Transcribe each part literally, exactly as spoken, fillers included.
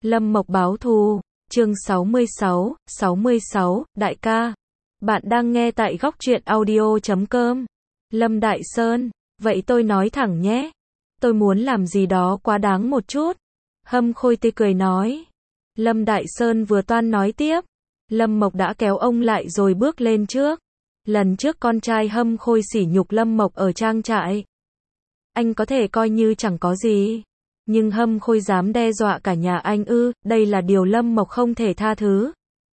Lâm Mộc báo thù, chương sáu mươi sáu, sáu mươi sáu, đại ca. Bạn đang nghe tại góc truyện audio chấm com. Lâm Đại Sơn, vậy tôi nói thẳng nhé. Tôi muốn làm gì đó quá đáng một chút. Hâm Khôi tươi cười nói. Lâm Đại Sơn vừa toan nói tiếp. Lâm Mộc đã kéo ông lại rồi bước lên trước. Lần trước con trai Hâm Khôi sỉ nhục Lâm Mộc ở trang trại. Anh có thể coi như chẳng có gì. Nhưng Hâm Khôi dám đe dọa cả nhà anh ư, đây là điều Lâm Mộc không thể tha thứ.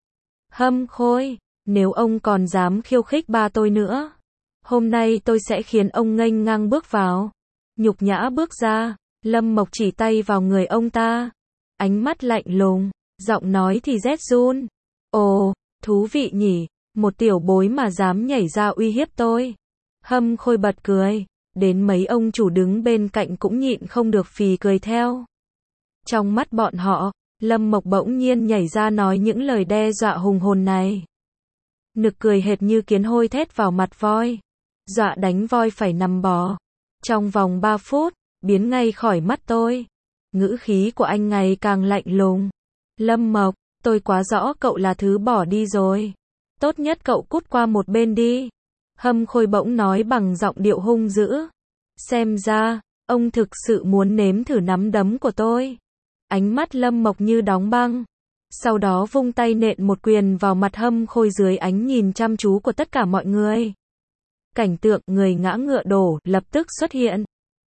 Hâm Khôi, nếu ông còn dám khiêu khích ba tôi nữa, hôm nay tôi sẽ khiến ông nghênh ngang bước vào. Nhục nhã bước ra, Lâm Mộc chỉ tay vào người ông ta. Ánh mắt lạnh lùng, giọng nói thì rét run. Ồ, thú vị nhỉ, một tiểu bối mà dám nhảy ra uy hiếp tôi. Hâm Khôi bật cười. Đến mấy ông chủ đứng bên cạnh cũng nhịn không được phì cười theo. Trong mắt bọn họ, Lâm Mộc bỗng nhiên nhảy ra nói những lời đe dọa hùng hồn này. Nực cười hệt như kiến hôi thét vào mặt voi. Dọa đánh voi phải nằm bò. Trong vòng ba phút, biến ngay khỏi mắt tôi. Ngữ khí của anh ngày càng lạnh lùng. Lâm Mộc, tôi quá rõ cậu là thứ bỏ đi rồi. Tốt nhất cậu cút qua một bên đi. Hâm Khôi bỗng nói bằng giọng điệu hung dữ. Xem ra, ông thực sự muốn nếm thử nắm đấm của tôi. Ánh mắt Lâm Mộc như đóng băng. Sau đó vung tay nện một quyền vào mặt Hâm Khôi dưới ánh nhìn chăm chú của tất cả mọi người. Cảnh tượng người ngã ngựa đổ lập tức xuất hiện.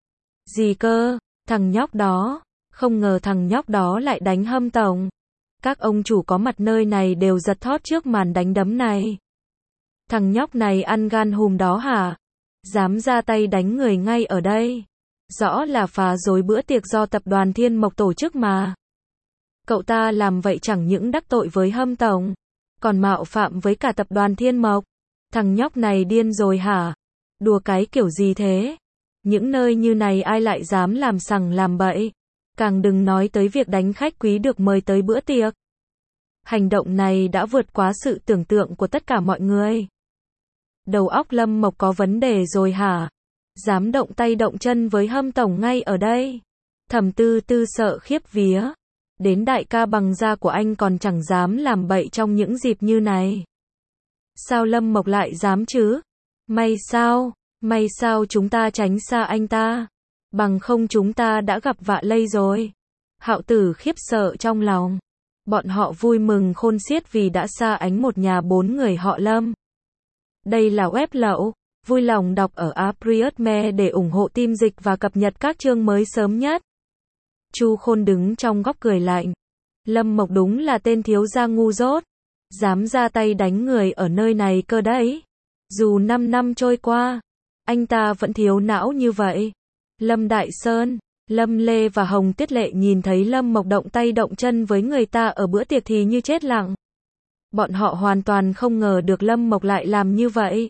Gì cơ, thằng nhóc đó, không ngờ thằng nhóc đó lại đánh Hâm tổng. Các ông chủ có mặt nơi này đều giật thót trước màn đánh đấm này. Thằng nhóc này ăn gan hùm đó hả? Dám ra tay đánh người ngay ở đây. Rõ là phá rối bữa tiệc do tập đoàn Thiên Mộc tổ chức mà. Cậu ta làm vậy chẳng những đắc tội với Hâm tổng, còn mạo phạm với cả tập đoàn Thiên Mộc. Thằng nhóc này điên rồi hả? Đùa cái kiểu gì thế? Những nơi như này ai lại dám làm sằng làm bậy? Càng đừng nói tới việc đánh khách quý được mời tới bữa tiệc. Hành động này đã vượt quá sự tưởng tượng của tất cả mọi người. Đầu óc Lâm Mộc có vấn đề rồi hả? Dám động tay động chân với Hâm tổng ngay ở đây. Thẩm Tư Tư sợ khiếp vía. Đến đại ca bằng da của anh còn chẳng dám làm bậy trong những dịp như này. Sao Lâm Mộc lại dám chứ? May sao? May sao chúng ta tránh xa anh ta? Bằng không chúng ta đã gặp vạ lây rồi. Hạo Tử khiếp sợ trong lòng. Bọn họ vui mừng khôn xiết vì đã xa ánh một nhà bốn người họ Lâm. Đây là web lậu, vui lòng đọc ở Apriotme để ủng hộ team dịch và cập nhật các chương mới sớm nhất. Chu Khôn đứng trong góc cười lạnh. Lâm Mộc đúng là tên thiếu gia ngu dốt, dám ra tay đánh người ở nơi này cơ đấy. Dù năm năm trôi qua, anh ta vẫn thiếu não như vậy. Lâm Đại Sơn, Lâm Lê và Hồng Tiết Lệ nhìn thấy Lâm Mộc động tay động chân với người ta ở bữa tiệc thì như chết lặng. Bọn họ hoàn toàn không ngờ được Lâm Mộc lại làm như vậy.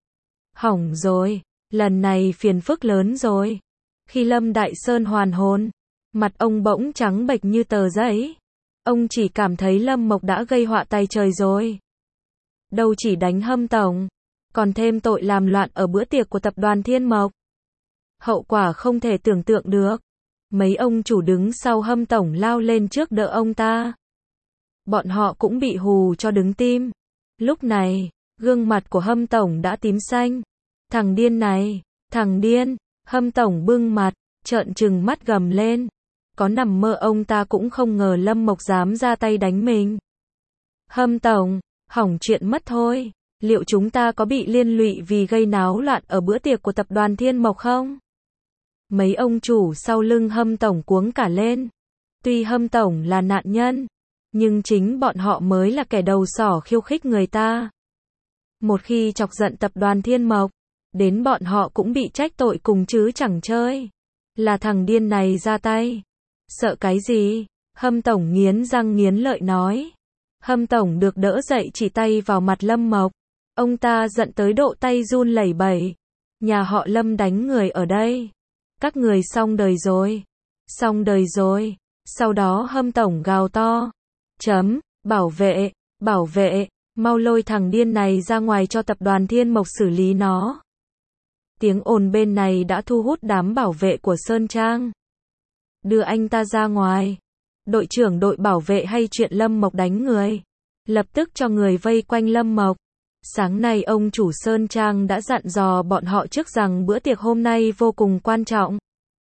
Hỏng rồi, lần này phiền phức lớn rồi. Khi Lâm Đại Sơn hoàn hồn, mặt ông bỗng trắng bệch như tờ giấy. Ông chỉ cảm thấy Lâm Mộc đã gây họa tay trời rồi. Đâu chỉ đánh Hâm tổng, còn thêm tội làm loạn ở bữa tiệc của tập đoàn Thiên Mộc. Hậu quả không thể tưởng tượng được. Mấy ông chủ đứng sau Hâm tổng lao lên trước đỡ ông ta. Bọn họ cũng bị hù cho đứng tim. Lúc này, gương mặt của Hâm tổng đã tím xanh. Thằng điên này, thằng điên. Hâm tổng bưng mặt, trợn trừng mắt gầm lên. Có nằm mơ ông ta cũng không ngờ Lâm Mộc dám ra tay đánh mình. Hâm tổng, hỏng chuyện mất thôi. Liệu chúng ta có bị liên lụy vì gây náo loạn ở bữa tiệc của tập đoàn Thiên Mộc không? Mấy ông chủ sau lưng Hâm tổng cuống cả lên. Tuy Hâm tổng là nạn nhân, nhưng chính bọn họ mới là kẻ đầu sỏ khiêu khích người ta. Một khi chọc giận tập đoàn Thiên Mộc, đến bọn họ cũng bị trách tội cùng chứ chẳng chơi. Là thằng điên này ra tay. Sợ cái gì? Hâm tổng nghiến răng nghiến lợi nói. Hâm tổng được đỡ dậy chỉ tay vào mặt Lâm Mộc. Ông ta giận tới độ tay run lẩy bẩy. Nhà họ Lâm đánh người ở đây. Các người xong đời rồi. Xong đời rồi. Sau đó Hâm tổng gào to. Chấm, bảo vệ, bảo vệ, mau lôi thằng điên này ra ngoài cho tập đoàn Thiên Mộc xử lý nó. Tiếng ồn bên này đã thu hút đám bảo vệ của Sơn Trang. Đưa anh ta ra ngoài. đội trưởng đội bảo vệ hay chuyện Lâm Mộc đánh người. Lập tức cho người vây quanh Lâm Mộc. Sáng nay ông chủ Sơn Trang đã dặn dò bọn họ trước rằng bữa tiệc hôm nay vô cùng quan trọng.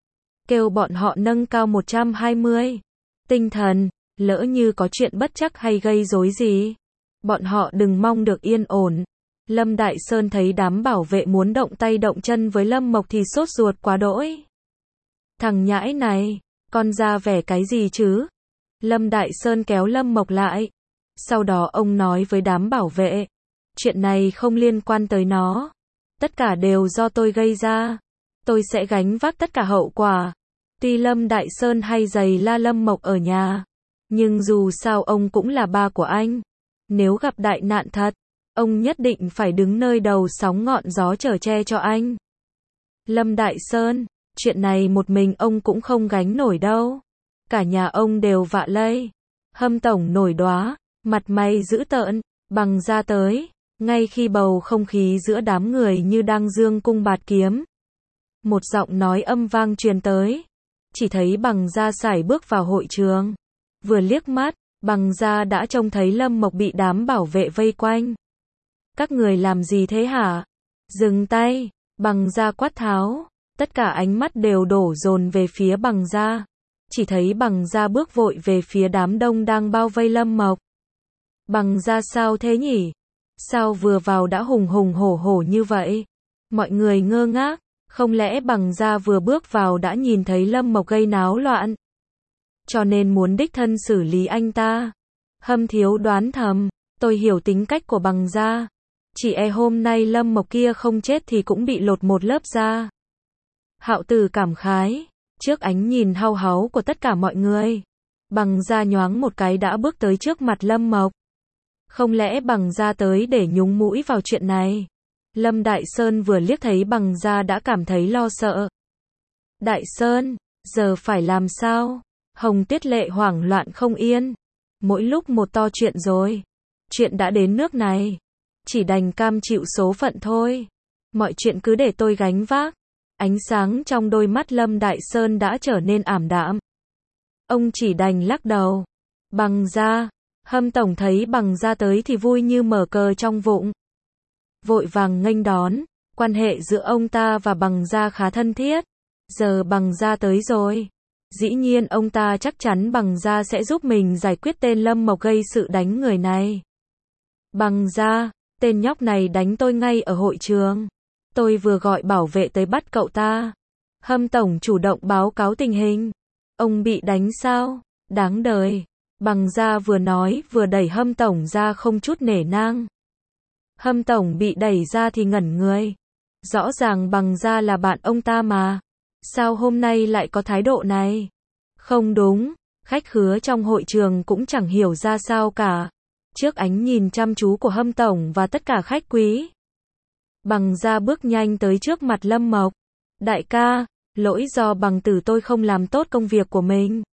Kêu bọn họ nâng cao một trăm hai mươi. Tinh thần, lỡ như có chuyện bất trắc hay gây rối gì. Bọn họ đừng mong được yên ổn. Lâm Đại Sơn thấy đám bảo vệ muốn động tay động chân với Lâm Mộc thì sốt ruột quá đỗi. Thằng nhãi này, con ra vẻ cái gì chứ? Lâm Đại Sơn kéo Lâm Mộc lại. Sau đó ông nói với đám bảo vệ. Chuyện này không liên quan tới nó. Tất cả đều do tôi gây ra. Tôi sẽ gánh vác tất cả hậu quả. Tuy Lâm Đại Sơn hay giày la Lâm Mộc ở nhà. Nhưng dù sao ông cũng là ba của anh. Nếu gặp đại nạn thật, ông nhất định phải đứng nơi đầu sóng ngọn gió chở che cho anh. Lâm Đại Sơn, chuyện này một mình ông cũng không gánh nổi đâu. Cả nhà ông đều vạ lây. Hâm tổng nổi đoá, mặt mày dữ tợn, Bằng ra tới, ngay khi bầu không khí giữa đám người như đang dương cung bạt kiếm. Một giọng nói âm vang truyền tới. Chỉ thấy Bằng Gia sải bước vào hội trường. Vừa liếc mắt, Bằng Gia đã trông thấy Lâm Mộc bị đám bảo vệ vây quanh. Các người làm gì thế hả? Dừng tay, Bằng Gia quát tháo. Tất cả ánh mắt đều đổ dồn về phía Bằng Gia. Chỉ thấy Bằng Gia bước vội về phía đám đông đang bao vây Lâm Mộc. Bằng Gia sao thế nhỉ? Sao vừa vào đã hùng hùng hổ hổ như vậy? Mọi người ngơ ngác. Không lẽ Bằng Gia vừa bước vào đã nhìn thấy Lâm Mộc gây náo loạn, cho nên muốn đích thân xử lý anh ta? Hâm Thiếu đoán thầm, tôi hiểu tính cách của Bằng Gia. Chỉ e hôm nay Lâm Mộc kia không chết thì cũng bị lột một lớp da. Hạo Tử cảm khái, trước ánh nhìn hau háu của tất cả mọi người, Bằng Gia nhoáng một cái đã bước tới trước mặt Lâm Mộc. Không lẽ Bằng Gia tới để nhúng mũi vào chuyện này? Lâm Đại Sơn vừa liếc thấy Bằng Gia đã cảm thấy lo sợ. Đại Sơn, giờ phải làm sao? Hồng Tuyết Lệ hoảng loạn không yên. Mỗi lúc một to chuyện rồi. Chuyện đã đến nước này. Chỉ đành cam chịu số phận thôi. Mọi chuyện cứ để tôi gánh vác. Ánh sáng trong đôi mắt Lâm Đại Sơn đã trở nên ảm đạm. Ông chỉ đành lắc đầu. Bằng Gia, Hâm tổng thấy Bằng Gia tới thì vui như mở cờ trong vụng. Vội vàng nghênh đón, quan hệ giữa ông ta và Bằng Gia khá thân thiết. Giờ Bằng Gia tới rồi. Dĩ nhiên ông ta chắc chắn Bằng Gia sẽ giúp mình giải quyết tên Lâm Mộc gây sự đánh người này. Bằng Gia, tên nhóc này đánh tôi ngay ở hội trường. Tôi vừa gọi bảo vệ tới bắt cậu ta. Hâm tổng chủ động báo cáo tình hình. Ông bị đánh sao? Đáng đời. Bằng Gia vừa nói vừa đẩy Hâm tổng ra không chút nể nang. Hâm tổng bị đẩy ra thì ngẩn người. Rõ ràng Bằng Gia là bạn ông ta mà. Sao hôm nay lại có thái độ này? Không đúng, khách khứa trong hội trường cũng chẳng hiểu ra sao cả. Trước ánh nhìn chăm chú của Hâm tổng và tất cả khách quý, Bằng Gia bước nhanh tới trước mặt Lâm Mộc. Đại ca, lỗi do bằng tử tôi không làm tốt công việc của mình.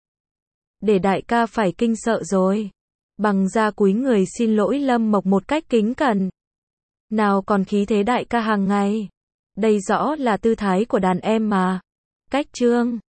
Để đại ca phải kinh sợ rồi. Bằng Gia cúi người xin lỗi Lâm Mộc một cách kính cẩn. Nào còn khí thế đại ca hàng ngày. Đây rõ là tư thái của đàn em mà. Cách chương